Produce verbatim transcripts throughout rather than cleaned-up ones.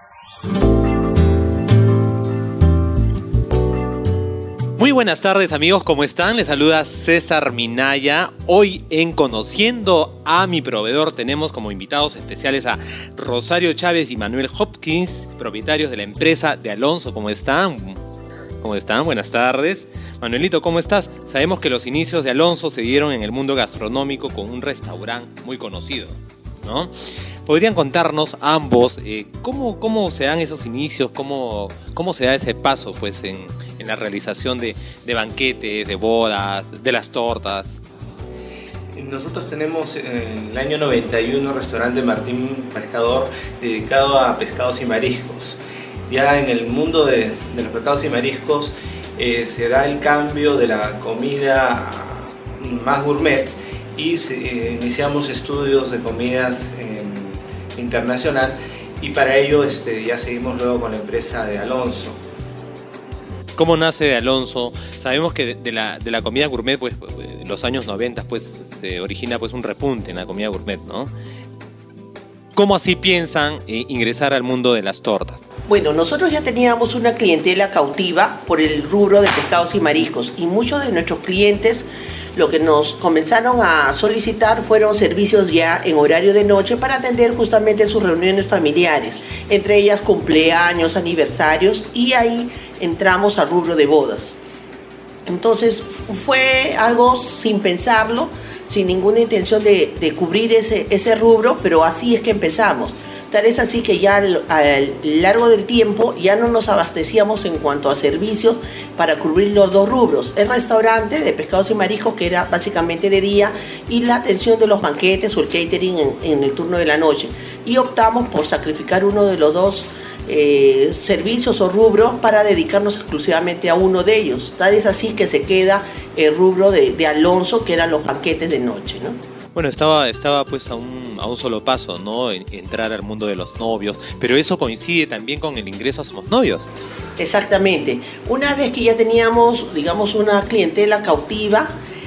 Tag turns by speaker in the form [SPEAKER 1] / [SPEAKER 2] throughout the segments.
[SPEAKER 1] Muy buenas tardes amigos, ¿cómo están? Les saluda César Minaya. Hoy en Conociendo a mi Proveedor tenemos como invitados especiales a Rosario Chávez y Manuel Hopkins, propietarios de la empresa de Alonso. ¿Cómo están? ¿Cómo están? Buenas tardes. Manuelito, ¿cómo estás? Sabemos que los inicios de Alonso se dieron en el mundo gastronómico con un restaurante muy conocido, ¿no? ¿Podrían contarnos ambos eh, cómo, cómo se dan esos inicios, cómo, cómo se da ese paso pues, en, en la realización de, de banquetes, de bodas, de las tortas?
[SPEAKER 2] Nosotros tenemos en el año noventa y uno restaurante Martín Pescador dedicado a pescados y mariscos. Ya en el mundo de, de los pescados y mariscos eh, se da el cambio de la comida más gourmet y se, eh, iniciamos estudios de comidas eh, internacional y para ello este, ya seguimos luego con la empresa de Alonso.
[SPEAKER 1] ¿Cómo nace de Alonso? Sabemos que de, de, la, de la comida gourmet, pues, en los años noventa, pues, se origina pues, un repunte en la comida gourmet, ¿no? ¿Cómo así piensan eh, ingresar al mundo de las tortas?
[SPEAKER 3] Bueno, nosotros ya teníamos una clientela cautiva por el rubro de pescados y mariscos y muchos de nuestros clientes lo que nos comenzaron a solicitar fueron servicios ya en horario de noche para atender justamente sus reuniones familiares, entre ellas cumpleaños, aniversarios, y ahí entramos al rubro de bodas. Entonces fue algo sin pensarlo, sin ninguna intención de, de cubrir ese, ese rubro, pero así es que empezamos. Tal es así que ya al, al largo del tiempo ya no nos abastecíamos en cuanto a servicios para cubrir los dos rubros. El restaurante de pescados y mariscos, que era básicamente de día, y la atención de los banquetes o el catering en, en el turno de la noche. Y optamos por sacrificar uno de los dos eh, servicios o rubros para dedicarnos exclusivamente a uno de ellos. Tal es así que se queda el rubro de, de Alonso, que eran los banquetes de noche, ¿no?
[SPEAKER 1] Bueno, estaba, estaba pues a un, a un solo paso, ¿no? Entrar al mundo de los novios, pero eso coincide también con el ingreso a Somos Novios.
[SPEAKER 3] Exactamente. Una vez que ya teníamos, digamos, una clientela cautiva,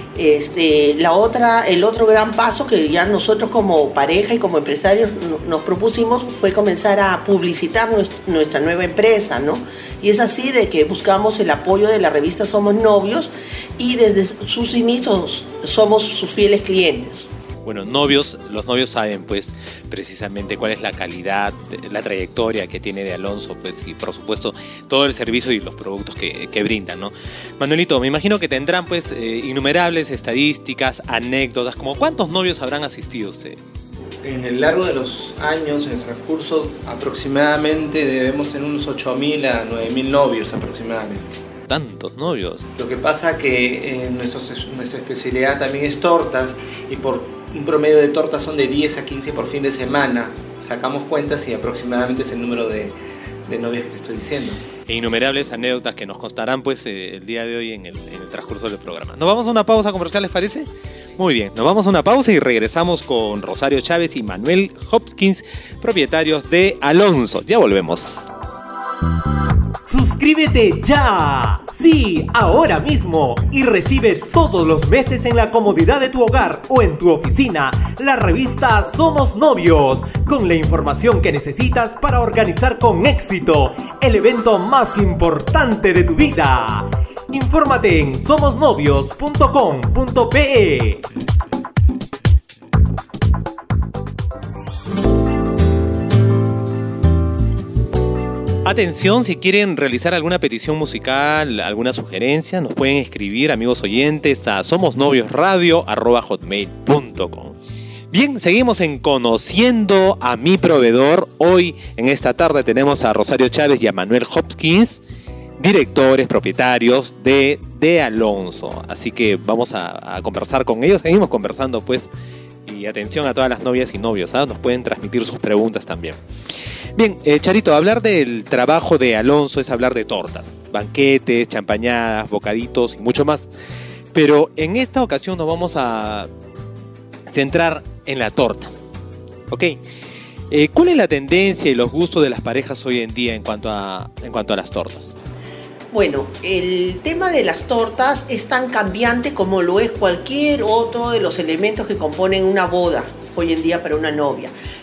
[SPEAKER 3] este, la otra, el otro gran paso que ya nosotros como pareja y como empresarios nos propusimos fue comenzar a publicitar nuestra nueva empresa, ¿no? Y es así de que buscamos el apoyo de la revista Somos Novios y desde sus inicios somos sus fieles clientes.
[SPEAKER 1] Bueno, novios, los novios saben pues precisamente cuál es la calidad, la trayectoria que tiene de Alonso, pues y por supuesto todo el servicio y los productos que, que brindan, ¿no? Manuelito, me imagino que tendrán pues eh, innumerables estadísticas, anécdotas, como ¿cuántos novios habrán asistido usted?
[SPEAKER 2] En el largo de los años, en el transcurso aproximadamente debemos tener unos ocho mil a nueve mil novios aproximadamente.
[SPEAKER 1] Tantos novios.
[SPEAKER 2] Lo que pasa que eh, nuestro, nuestra especialidad también es tortas y por un promedio de tortas son de diez a quince por fin de semana. Sacamos cuentas y aproximadamente es el número de, de novios que te estoy diciendo.
[SPEAKER 1] E innumerables anécdotas que nos contarán pues eh, el día de hoy en el, en el transcurso del programa. ¿Nos vamos a una pausa comercial, les parece? Muy bien, nos vamos a una pausa y regresamos con Rosario Chávez y Manuel Hopkins, propietarios de Alonso. Ya volvemos.
[SPEAKER 4] ¡Suscríbete ya! Sí, ahora mismo. Y recibe todos los meses en la comodidad de tu hogar o en tu oficina la revista Somos Novios, con la información que necesitas para organizar con éxito el evento más importante de tu vida. Infórmate en somos novios punto com punto pe.
[SPEAKER 1] Atención, si quieren realizar alguna petición musical, alguna sugerencia, nos pueden escribir, amigos oyentes, a somosnoviosradio arroba hotmail punto com. Bien, seguimos en Conociendo a mi Proveedor. Hoy, en esta tarde, tenemos a Rosario Chávez y a Manuel Hopkins, directores, propietarios de, de Alonso. Así que vamos a, a conversar con ellos. Seguimos conversando, pues, y atención a todas las novias y novios, ¿sabes? Nos pueden transmitir sus preguntas también. Bien, eh, Charito, hablar del trabajo de Alonso es hablar de tortas, banquetes, champañadas, bocaditos y mucho más. Pero en esta ocasión nos vamos a centrar en la torta. ¿Ok? Eh, ¿Cuál es la tendencia y los gustos de las parejas hoy en día en cuanto a, en cuanto a las tortas?
[SPEAKER 3] Bueno, el tema de las tortas es tan cambiante como lo es cualquier otro de los elementos que componen una boda hoy en día para una novia.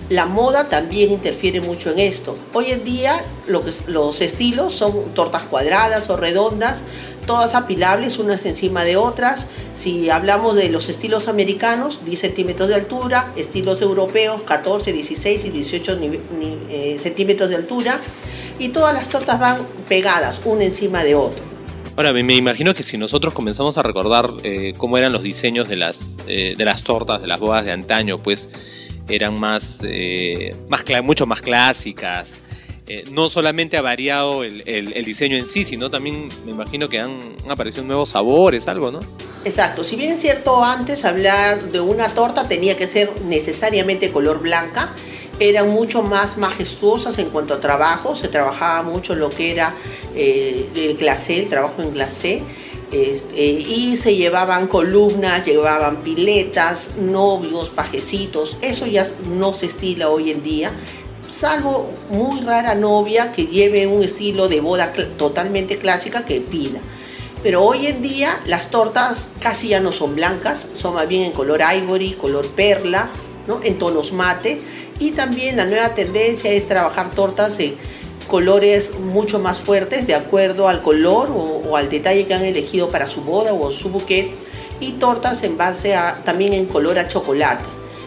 [SPEAKER 3] La moda también interfiere mucho en esto. Hoy en día lo que, los estilos son tortas cuadradas o redondas, todas apilables unas encima de otras. Si hablamos de los estilos americanos, diez centímetros de altura, estilos europeos, catorce, dieciséis y dieciocho ni, ni, eh, centímetros de altura, y todas las tortas van pegadas una encima de otra.
[SPEAKER 1] Ahora, me, me imagino que si nosotros comenzamos a recordar eh, cómo eran los diseños de las, eh, de las tortas, de las bodas de antaño, pues eran más, eh, más mucho más clásicas. Eh, no solamente ha variado el, el, el diseño en sí, sino también me imagino que han, han aparecido nuevos sabores, algo, ¿no?
[SPEAKER 3] Exacto, si bien es cierto, antes hablar de una torta tenía que ser necesariamente color blanca, eran mucho más majestuosas en cuanto a trabajo, se trabajaba mucho lo que era eh, el glacé, el trabajo en glacé, este, y se llevaban columnas, llevaban piletas, novios, pajecitos. Eso ya no se estila hoy en día, salvo muy rara novia que lleve un estilo de boda cl- totalmente clásica que pida. Pero hoy en día las tortas casi ya no son blancas, son más bien en color ivory, color perla, ¿no? En tonos mate. Y también la nueva tendencia es trabajar tortas en colores mucho más fuertes de acuerdo al color o, o al detalle que han elegido para su boda o su bouquet, y tortas en base a también en color a chocolate.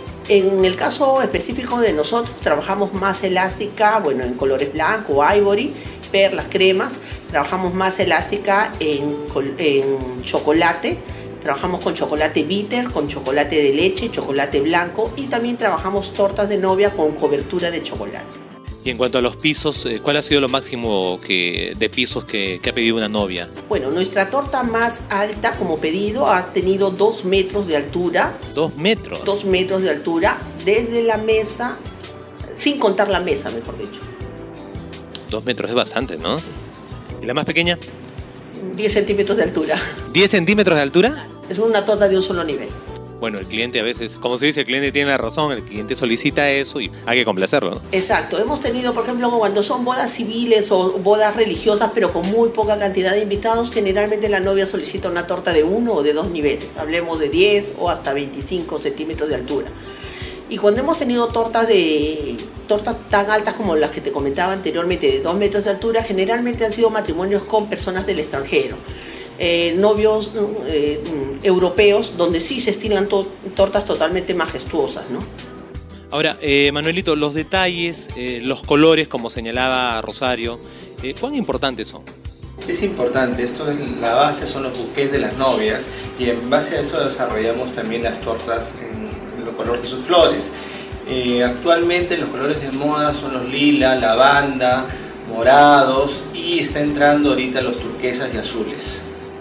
[SPEAKER 3] En el caso específico de nosotros trabajamos más elástica, bueno, en colores blanco, ivory, perlas, cremas. Trabajamos más elástica en, en chocolate. Trabajamos con chocolate bitter, con chocolate de leche, chocolate blanco, y también trabajamos tortas de novia con cobertura de chocolate.
[SPEAKER 1] Y en cuanto a los pisos, ¿cuál ha sido lo máximo que, de pisos que, que ha pedido una novia?
[SPEAKER 3] Bueno, nuestra torta más alta como pedido ha tenido dos metros de altura.
[SPEAKER 1] ¿Dos metros?
[SPEAKER 3] Dos metros de altura desde la mesa, sin contar la mesa, mejor dicho.
[SPEAKER 1] Dos metros es bastante, ¿no? ¿Y la más pequeña?
[SPEAKER 3] diez centímetros de altura.
[SPEAKER 1] ¿diez centímetros de altura?
[SPEAKER 3] Es una torta de un solo nivel.
[SPEAKER 1] Bueno, el cliente a veces, como se dice, el cliente tiene la razón, el cliente solicita eso y hay que complacerlo, ¿no?
[SPEAKER 3] Exacto. Hemos tenido, por ejemplo, cuando son bodas civiles o bodas religiosas, pero con muy poca cantidad de invitados, generalmente la novia solicita una torta de uno o de dos niveles. Hablemos de diez o hasta veinticinco centímetros de altura. Y cuando hemos tenido tortas de tortas tan altas como las que te comentaba anteriormente, de dos metros de altura, generalmente han sido matrimonios con personas del extranjero. Eh, novios eh, europeos, donde sí se estilan to- tortas totalmente majestuosas, ¿no?
[SPEAKER 1] Ahora, eh, Manuelito, los detalles, eh, los colores, como señalaba Rosario, eh, ¿cuán importantes son?
[SPEAKER 2] Es importante, esto es la base, son los buquets de las novias, y en base a eso desarrollamos también las tortas en, en los colores de sus flores. Eh, actualmente los colores de moda son los lila, lavanda, morados, y está entrando ahorita los turquesas y azules.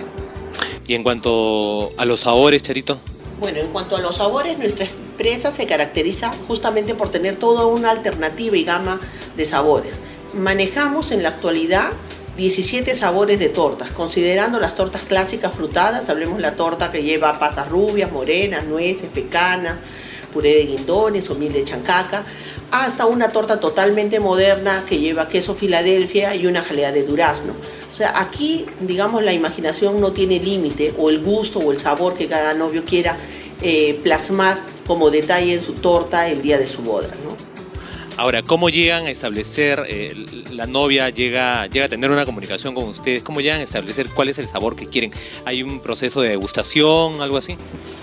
[SPEAKER 1] Y en cuanto a los sabores, Charito.
[SPEAKER 3] Bueno, en cuanto a los sabores, nuestra empresa se caracteriza justamente por tener toda una alternativa y gama de sabores. Manejamos en la actualidad diecisiete sabores de tortas, considerando las tortas clásicas frutadas. Hablemos la torta que lleva pasas rubias, morenas, nueces, pecanas, puré de guindones o miel de chancaca, hasta una torta totalmente moderna que lleva queso Filadelfia y una jalea de durazno. O sea, aquí, digamos, la imaginación no tiene límite, o el gusto o el sabor que cada novio quiera eh, plasmar como detalle en su torta el día de su boda, ¿no?
[SPEAKER 1] Ahora, ¿cómo llegan a establecer, eh, la novia llega, llega a tener una comunicación con ustedes? ¿Cómo llegan a establecer cuál es el sabor que quieren? ¿Hay un proceso de degustación, algo así?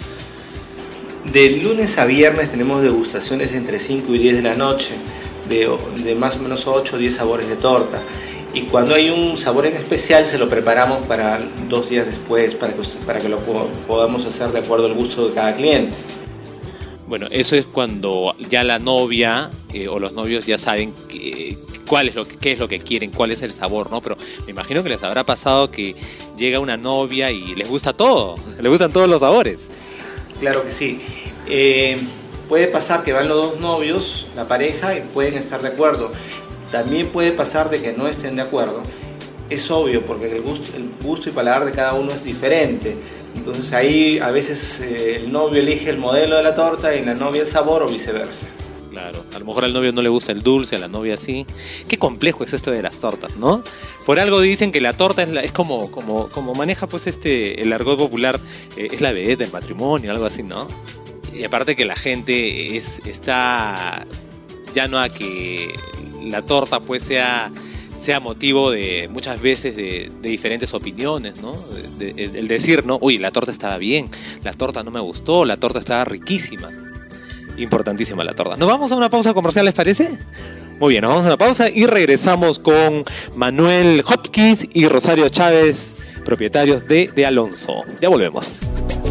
[SPEAKER 2] De lunes a viernes tenemos degustaciones entre cinco y diez de la noche, de, de más o menos ocho o diez sabores de torta. Y cuando hay un sabor en especial se lo preparamos para dos días después, para que, para que lo podamos hacer de acuerdo al gusto de cada cliente.
[SPEAKER 1] Bueno, eso es cuando ya la novia eh, o los novios ya saben que, cuál es lo que, qué es lo que quieren, cuál es el sabor, ¿no? Pero me imagino que les habrá pasado que llega una novia y les gusta todo, les gustan todos los sabores.
[SPEAKER 2] Claro que sí. Eh, puede pasar que van los dos novios, la pareja, y pueden estar de acuerdo. También puede pasar de que no estén de acuerdo. Es obvio, porque el gusto, el gusto y paladar de cada uno es diferente. Entonces ahí a veces eh, el novio elige el modelo de la torta y la novia el sabor, o viceversa.
[SPEAKER 1] Claro, a lo mejor al novio no le gusta el dulce, a la novia sí. Qué complejo es esto de las tortas, ¿no? Por algo dicen que la torta es, la, es como, como, como maneja pues este el argot popular, eh, es la vedette del matrimonio, algo así, ¿no? Y aparte que la gente es, está ya no a que la torta pues sea, sea motivo de muchas veces de, de diferentes opiniones, ¿no? De, de, el decir, ¿no? Uy, la torta estaba bien, la torta no me gustó, la torta estaba riquísima. Importantísima la torta. ¿Nos vamos a una pausa comercial, les parece? Muy bien, nos vamos a una pausa y regresamos con Manuel Hopkins y Rosario Chávez, propietarios de De Alonso. Ya volvemos.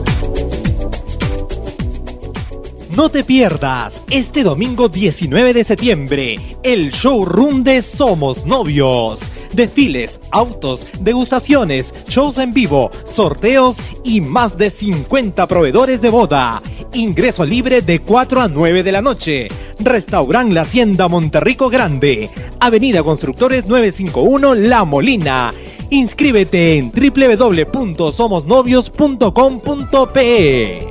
[SPEAKER 4] No te pierdas este domingo diecinueve de septiembre el showroom de Somos Novios. Desfiles, autos, degustaciones, shows en vivo, sorteos y más de cincuenta proveedores de boda. Ingreso libre de cuatro a nueve de la noche. Restaurant La Hacienda Monterrico Grande, Avenida Constructores novecientos cincuenta y uno La Molina. Inscríbete en doble u doble u doble u punto somos novios punto com punto pe.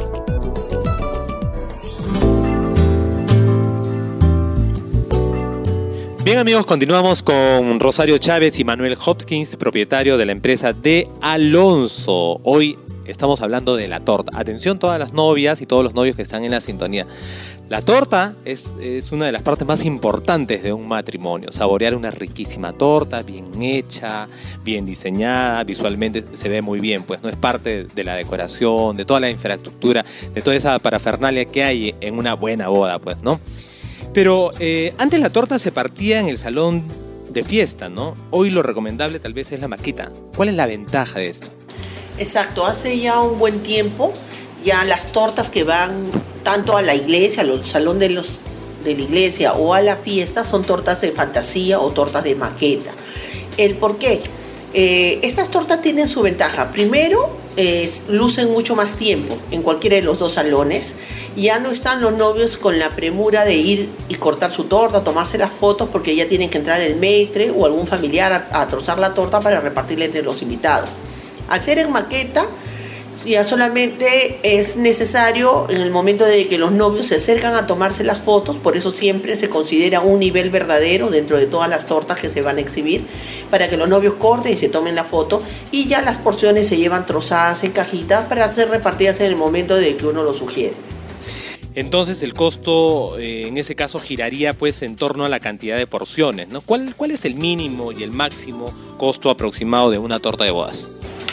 [SPEAKER 1] Bien amigos, continuamos con Rosario Chávez y Manuel Hopkins, propietario de la empresa De Alonso. Hoy estamos hablando de la torta. Atención todas las novias y todos los novios que están en la sintonía. La torta es, es una de las partes más importantes de un matrimonio. Saborear una riquísima torta, bien hecha, bien diseñada, visualmente se ve muy bien, pues no es parte de la decoración, de toda la infraestructura, de toda esa parafernalia que hay en una buena boda, pues, ¿no? Pero eh, antes la torta se partía en el salón de fiesta, ¿no? Hoy lo recomendable tal vez es la maqueta. ¿Cuál es la ventaja de esto?
[SPEAKER 3] Exacto, hace ya un buen tiempo ya las tortas que van tanto a la iglesia, al salón de, los, de la iglesia o a la fiesta son tortas de fantasía o tortas de maqueta. ¿El por qué? Eh, estas tortas tienen su ventaja. Primero, eh, lucen mucho más tiempo en cualquiera de los dos salones. Ya no están los novios con la premura de ir y cortar su torta, tomarse las fotos porque ya tienen que entrar el maitre o algún familiar a, a trozar la torta para repartirla entre los invitados. Al ser en maqueta, ya solamente es necesario en el momento de que los novios se acercan a tomarse las fotos, por eso siempre se considera un nivel verdadero dentro de todas las tortas que se van a exhibir, para que los novios corten y se tomen la foto, y ya las porciones se llevan trozadas en cajitas para ser repartidas en el momento de que uno lo sugiere.
[SPEAKER 1] Entonces el costo eh, en ese caso giraría pues en torno a la cantidad de porciones, ¿no? ¿Cuál, cuál es el mínimo y el máximo costo aproximado de una torta de bodas?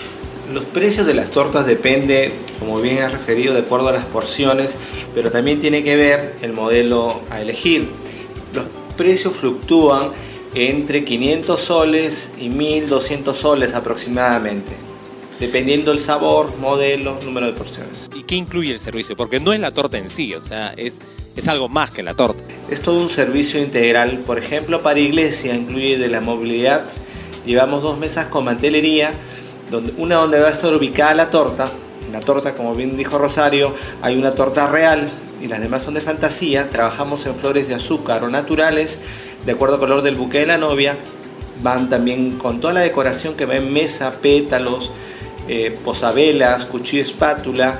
[SPEAKER 2] Los precios de las tortas depende, como bien has referido, de acuerdo a las porciones, pero también tiene que ver el modelo a elegir. Los precios fluctúan entre quinientos soles y mil doscientos soles aproximadamente, dependiendo del sabor, modelo, número de porciones.
[SPEAKER 1] ¿Y qué incluye el servicio? Porque no es la torta en sí, o sea, es, es algo más que la torta.
[SPEAKER 2] Es todo un servicio integral. Por ejemplo, para iglesia incluye de la movilidad, llevamos dos mesas con mantelería, donde, una donde va a estar ubicada la torta. La torta, como bien dijo Rosario, hay una torta real y las demás son de fantasía. Trabajamos en flores de azúcar o naturales, de acuerdo al color del buque de la novia. Van también con toda la decoración que va en mesa, pétalos, eh, posavelas, cuchillo, espátula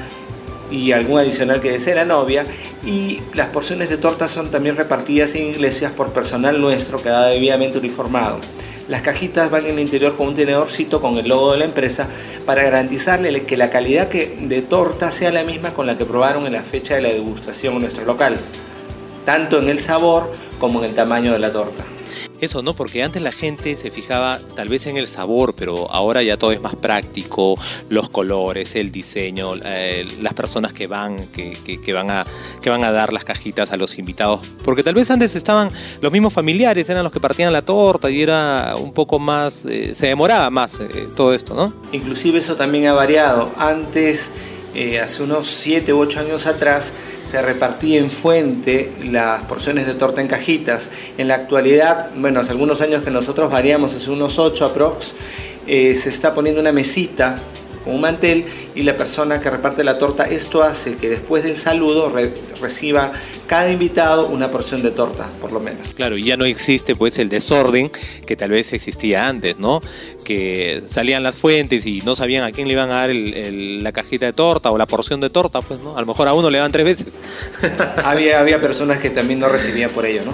[SPEAKER 2] y algún adicional que desee la novia. Y las porciones de torta son también repartidas en iglesias por personal nuestro que va debidamente uniformado. Las cajitas van en el interior con un tenedorcito con el logo de la empresa para garantizarle que la calidad que, de torta sea la misma con la que probaron en la fecha de la degustación en nuestro local, tanto en el sabor como en el tamaño de la torta.
[SPEAKER 1] Eso, ¿no? Porque antes la gente se fijaba tal vez en el sabor, pero ahora ya todo es más práctico, los colores, el diseño, eh, las personas que van, que, que, que, van a, que van a dar las cajitas a los invitados. Porque tal vez antes estaban los mismos familiares, eran los que partían la torta y era un poco más, eh, se demoraba más eh, todo esto, ¿no?
[SPEAKER 2] Inclusive eso también ha variado. Antes, eh, hace unos siete u ocho años atrás, se repartía en fuente las porciones de torta en cajitas. En la actualidad, bueno, hace algunos años que nosotros variamos, hace unos ocho aprox, eh, se está poniendo una mesita con un mantel y la persona que reparte la torta, esto hace que después del saludo re reciba cada invitado una porción de torta, por lo menos.
[SPEAKER 1] Claro, y ya no existe pues el desorden que tal vez existía antes, ¿no? Que salían las fuentes y no sabían a quién le iban a dar el, el, la cajita de torta o la porción de torta, pues, ¿no? A lo mejor a uno le dan tres veces.
[SPEAKER 2] había, había personas que también no recibían por ello, ¿no?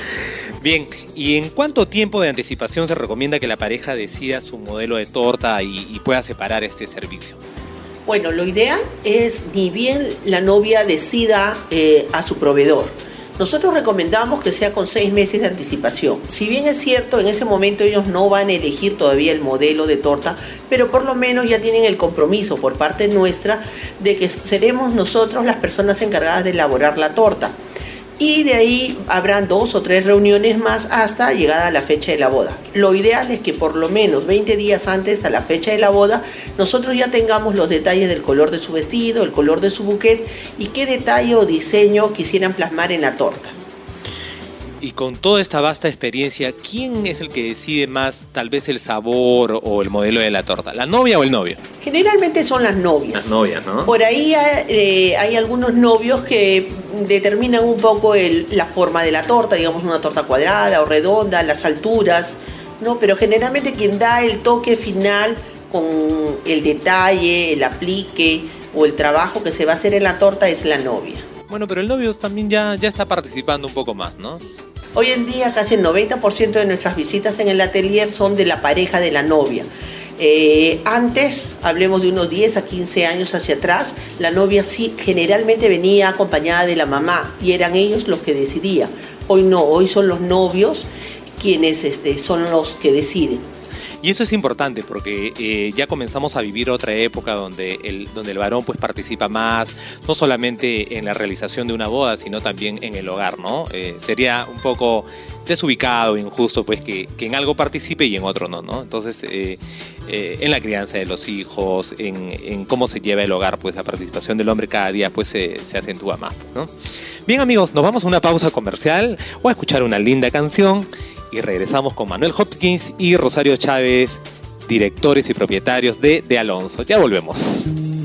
[SPEAKER 1] Bien, ¿y en cuánto tiempo de anticipación se recomienda que la pareja decida su modelo de torta y, y pueda separar este servicio?
[SPEAKER 3] Bueno, lo ideal es ni bien la novia decida eh, a su proveedor, Nosotros recomendamos que sea con seis meses de anticipación. Si bien es cierto, en ese momento ellos no van a elegir todavía el modelo de torta, pero por lo menos ya tienen el compromiso por parte nuestra de que seremos nosotros las personas encargadas de elaborar la torta. Y de ahí habrán dos o tres reuniones más hasta llegada a la fecha de la boda. Lo ideal es que por lo menos veinte días antes a la fecha de la boda nosotros ya tengamos los detalles del color de su vestido, el color de su bouquet y qué detalle o diseño quisieran plasmar en la torta.
[SPEAKER 1] Y con toda esta vasta experiencia, ¿quién es el que decide más tal vez el sabor o el modelo de la torta? ¿La novia o el novio?
[SPEAKER 3] Generalmente son las novias.
[SPEAKER 1] Las novias, ¿no?
[SPEAKER 3] Por ahí eh, hay algunos novios que determinan un poco el, la forma de la torta, digamos una torta cuadrada o redonda, las alturas, ¿no? Pero generalmente quien da el toque final con el detalle, el aplique o el trabajo que se va a hacer en la torta es la novia.
[SPEAKER 1] Bueno, pero el novio también ya, ya está participando un poco más, ¿no?
[SPEAKER 3] Hoy en día casi el noventa por ciento de nuestras visitas en el atelier son de la pareja de la novia. Eh, antes, hablemos de unos diez a quince años hacia atrás, la novia sí generalmente venía acompañada de la mamá y eran ellos los que decidían. Hoy no, hoy son los novios quienes este, son los que deciden.
[SPEAKER 1] Y eso es importante porque eh, ya comenzamos a vivir otra época donde el, donde el varón pues participa más, no solamente en la realización de una boda, sino también en el hogar, ¿no? Eh, sería un poco desubicado, injusto, pues que, que en algo participe y en otro no, ¿no? Entonces, eh, eh, en la crianza de los hijos, en, en cómo se lleva el hogar, pues la participación del hombre cada día pues se, se acentúa más, ¿no? Bien, amigos, nos vamos a una pausa comercial o a escuchar una linda canción. Y regresamos con Manuel Hopkins y Rosario Chávez, directores y propietarios de De Alonso. Ya volvemos.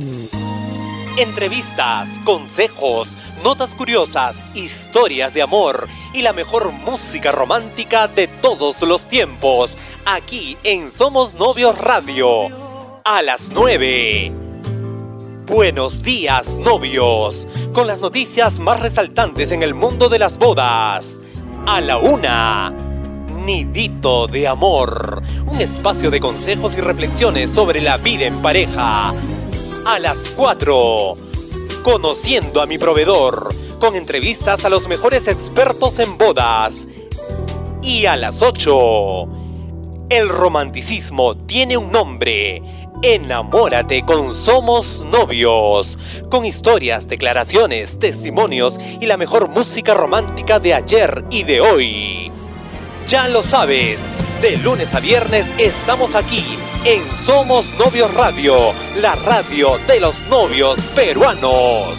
[SPEAKER 1] Entrevistas, consejos, notas curiosas, historias de amor y la mejor música romántica de todos los tiempos. Aquí en Somos Novios Radio. A las nueve. Buenos días, novios. Con las noticias más resaltantes en el mundo de las bodas. A la una. Nidito de Amor, un espacio de consejos y reflexiones sobre la vida en pareja. A las cuatro, Conociendo a mi proveedor, con entrevistas a los mejores expertos en bodas. Y a las ocho, El romanticismo tiene un nombre. Enamórate con Somos Novios, con historias, declaraciones, testimonios y la mejor música romántica de ayer y de hoy. Ya lo sabes, de lunes a viernes estamos aquí en Somos Novios Radio, la radio de los novios peruanos.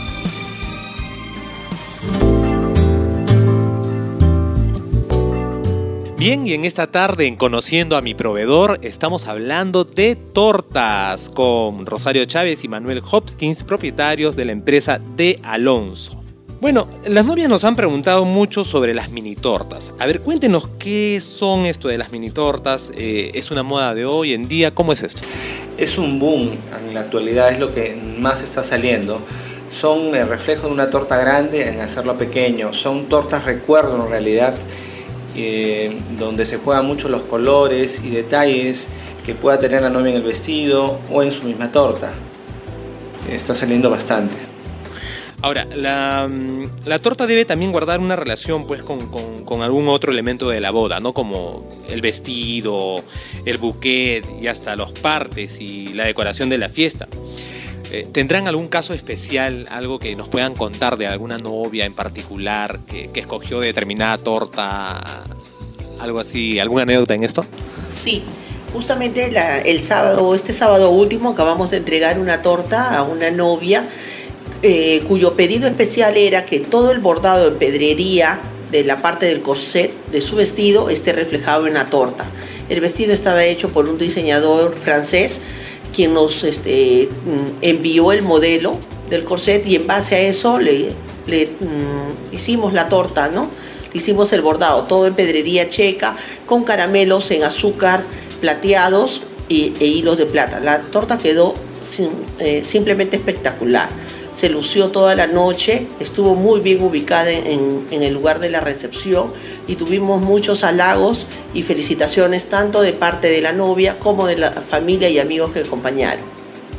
[SPEAKER 1] Bien, y en esta tarde en Conociendo a mi proveedor estamos hablando de tortas con Rosario Chávez y Manuel Hopkins, propietarios de la empresa De Alonso. Bueno, las novias nos han preguntado mucho sobre las mini tortas. A ver, cuéntenos qué son esto de las mini tortas. Eh, ¿Es una moda de hoy en día? ¿Cómo es esto?
[SPEAKER 2] Es un boom en la actualidad, es lo que más está saliendo. Son el reflejo de una torta grande en hacerlo pequeño. Son tortas recuerdo en realidad, eh, donde se juegan mucho los colores y detalles que pueda tener la novia en el vestido o en su misma torta. Está saliendo bastante.
[SPEAKER 1] Ahora, la, la torta debe también guardar una relación pues con, con, con algún otro elemento de la boda, ¿no? Como el vestido, el buquet y hasta los partes y la decoración de la fiesta. Eh, ¿Tendrán algún caso especial, algo que nos puedan contar de alguna novia en particular que, que escogió determinada torta, algo así, alguna anécdota en esto?
[SPEAKER 3] Sí. Justamente la, el sábado, este sábado último, acabamos de entregar una torta a una novia eh, cuyo pedido especial era que todo el bordado en pedrería de la parte del corset de su vestido esté reflejado en la torta. El vestido estaba hecho por un diseñador francés quien nos este, envió el modelo del corset y en base a eso le, le mm, hicimos la torta, ¿no? Hicimos el bordado, todo en pedrería checa, con caramelos en azúcar plateados y, e hilos de plata. La torta quedó sim, eh, simplemente espectacular. Se lució toda la noche, estuvo muy bien ubicada en, en el lugar de la recepción y tuvimos muchos halagos y felicitaciones tanto de parte de la novia como de la familia y amigos que acompañaron.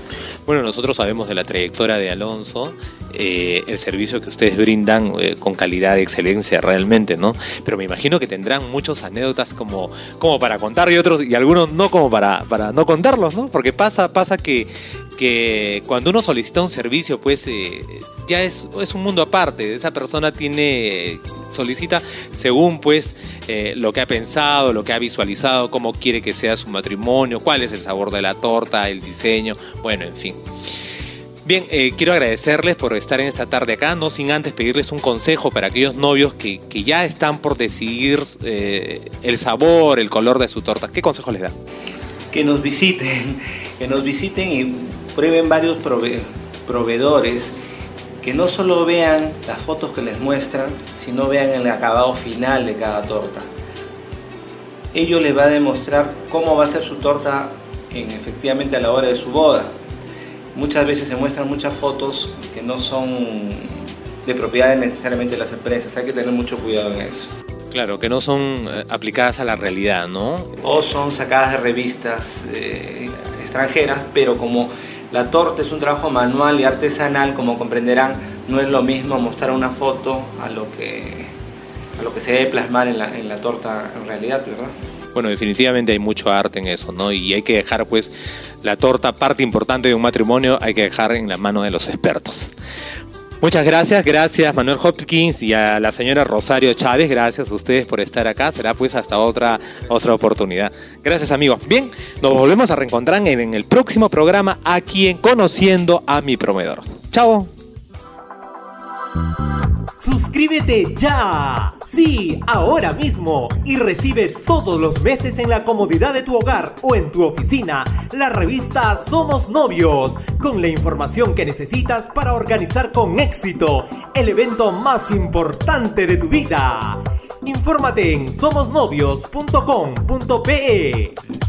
[SPEAKER 1] Bueno, nosotros sabemos de la trayectoria de Alonso, eh, el servicio que ustedes brindan eh, con calidad y excelencia realmente, ¿no? Pero me imagino que tendrán muchas anécdotas como, como para contar y otros, y algunos no como para, para no contarlos, ¿no? Porque pasa, pasa que, que cuando uno solicita un servicio, pues eh, ya es, es un mundo aparte. Esa persona tiene, solicita según pues eh, lo que ha pensado, lo que ha visualizado, cómo quiere que sea su matrimonio, cuál es el sabor de la torta, el diseño, bueno, en fin. Bien, eh, quiero agradecerles por estar en esta tarde acá, no sin antes pedirles un consejo para aquellos novios que, que ya están por decidir eh, el sabor, el color de su torta. ¿Qué consejo les da?
[SPEAKER 2] Que nos visiten, que nos visiten y prueben varios prove- proveedores, que no solo vean las fotos que les muestran, sino vean el acabado final de cada torta. Ello les va a demostrar cómo va a ser su torta en, efectivamente a la hora de su boda. Muchas veces se muestran muchas fotos que no son de propiedad necesariamente de las empresas, hay que tener mucho cuidado en eso.
[SPEAKER 1] Claro, que no son eh, aplicadas a la realidad, ¿no?
[SPEAKER 2] O son sacadas de revistas eh, extranjeras, pero como la torta es un trabajo manual y artesanal, como comprenderán, no es lo mismo mostrar una foto a lo que, a lo que se debe plasmar en la, en la torta en realidad, ¿verdad?
[SPEAKER 1] Bueno, definitivamente hay mucho arte en eso, ¿no? Y hay que dejar, pues, la torta, parte importante de un matrimonio, hay que dejar en la mano de los expertos. Muchas gracias, gracias Manuel Hopkins y a la señora Rosario Chávez, gracias a ustedes por estar acá, será pues hasta otra, otra oportunidad. Gracias amigos. Bien, nos volvemos a reencontrar en, en el próximo programa aquí en Conociendo a mi Proveedor. ¡Chao!
[SPEAKER 4] ¡Suscríbete ya! Sí, ahora mismo. Y recibe todos los meses en la comodidad de tu hogar o en tu oficina la revista Somos Novios, con la información que necesitas para organizar con éxito el evento más importante de tu vida. Infórmate en somos novios punto com punto pe.